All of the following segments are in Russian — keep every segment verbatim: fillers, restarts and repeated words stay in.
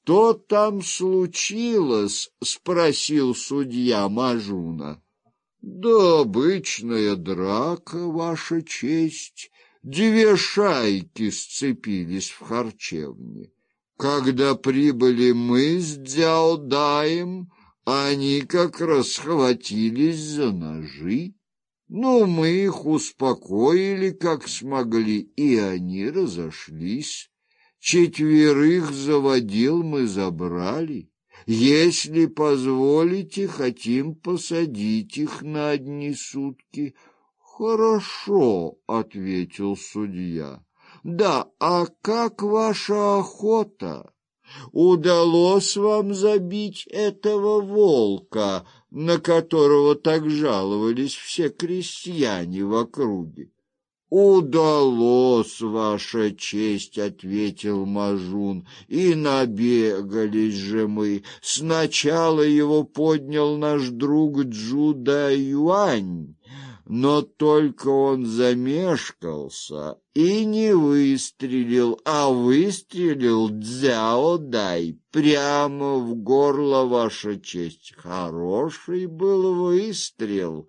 что там случилось? — спросил судья Мажуна. — Да обычная драка, ваша честь. Две шайки сцепились в харчевне. Когда прибыли мы с Дзяодаем, они как раз схватились за ножи. Ну, мы их успокоили, как смогли, и они разошлись. Четверых заводил мы забрали. Если позволите, хотим посадить их на одни сутки. — Хорошо, — ответил судья. — Да, а как ваша охота? Удалось вам забить этого волка, на которого так жаловались все крестьяне в округе? — Удалось, ваша честь, — ответил Мажун, — и набегались же мы. Сначала его поднял наш друг Джуда-Юань, но только он замешкался и не выстрелил, а выстрелил Дзяо-Дай прямо в горло, ваша честь. Хороший был выстрел.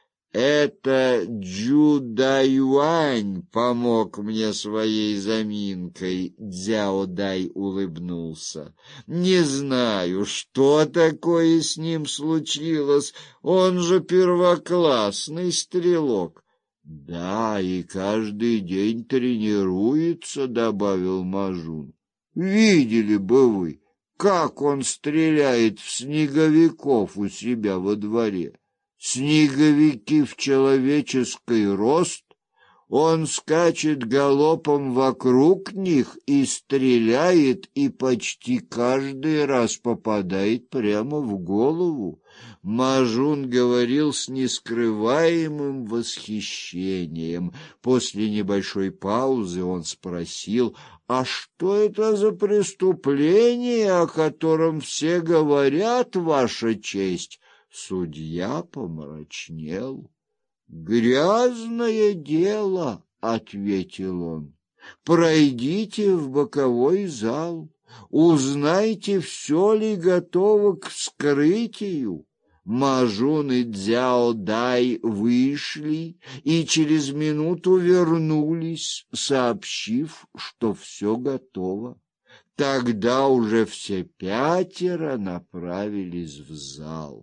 Это Джуда-Юань помог мне своей заминкой, — Дзяо-Дай улыбнулся. Не знаю, что такое с ним случилось, он же первоклассный стрелок. — Да, и каждый день тренируется, — добавил Мажун. — Видели бы вы, как он стреляет в снеговиков у себя во дворе. Снеговики в человеческий рост, он скачет галопом вокруг них и стреляет, и почти каждый раз попадает прямо в голову. Мажун говорил с нескрываемым восхищением. После небольшой паузы он спросил: «А что это за преступление, о котором все говорят, ваша честь?» Судья помрачнел. «Грязное дело», — ответил он. «Пройдите в боковой зал, узнайте, все ли готово к вскрытию». Мажун и Дзяо-Дай вышли и через минуту вернулись, сообщив, что все готово. Тогда уже все пятеро направились в зал.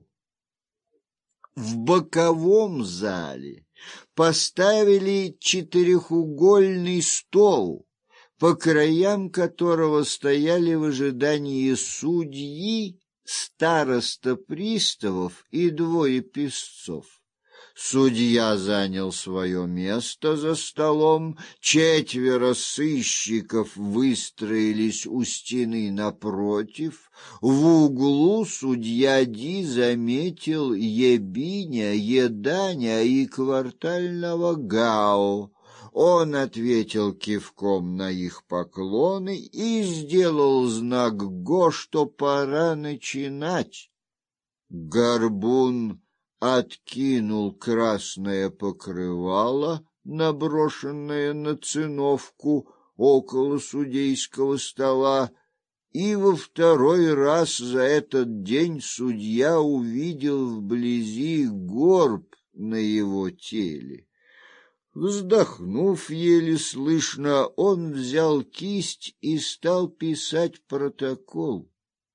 В боковом зале поставили четырехугольный стол, по краям которого стояли в ожидании судьи, староста приставов и двое писцов. Судья занял свое место за столом, четверо сыщиков выстроились у стены напротив. В углу судья Ди заметил Ебиня, Еданя и квартального Гао. Он ответил кивком на их поклоны и сделал знак Го, что пора начинать. Горбун откинул красное покрывало, наброшенное на циновку около судейского стола, и во второй раз за этот день судья увидел вблизи горб на его теле. Вздохнув еле слышно, он взял кисть и стал писать протокол.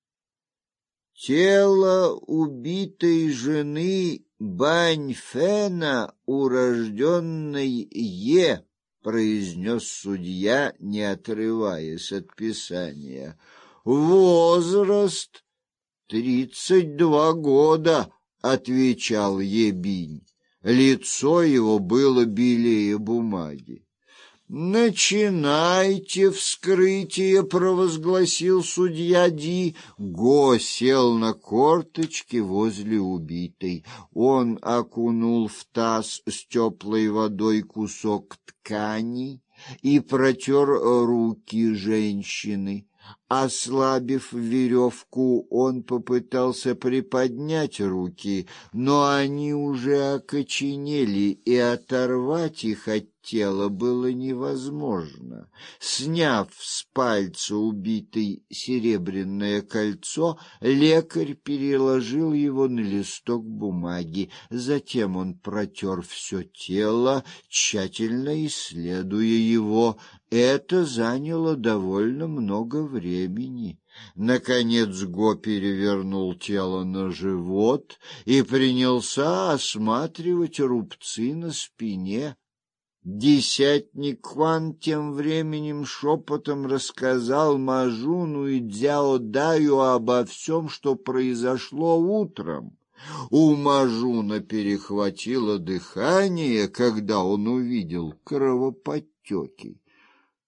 Тело убитой жены Баньфена, урожденной Е, произнес судья, не отрываясь от писания. Возраст тридцать два года, отвечал Ебинь. Лицо его было белее бумаги. «Начинайте вскрытие», — провозгласил судья Ди. Го сел на корточки возле убитой. Он окунул в таз с теплой водой кусок ткани и протер руки женщины. Ослабив веревку, он попытался приподнять руки, но они уже окоченели, и оторвать их от тела было невозможно. Сняв с пальца убитой серебряное кольцо, лекарь переложил его на листок бумаги. Затем он протер все тело, тщательно исследуя его. Это заняло довольно много времени. Наконец Го перевернул тело на живот и принялся осматривать рубцы на спине. Десятник Кван тем временем шепотом рассказал Мажуну и Дзяо Даю обо всем, что произошло утром. У Мажуна перехватило дыхание, когда он увидел кровоподтеки.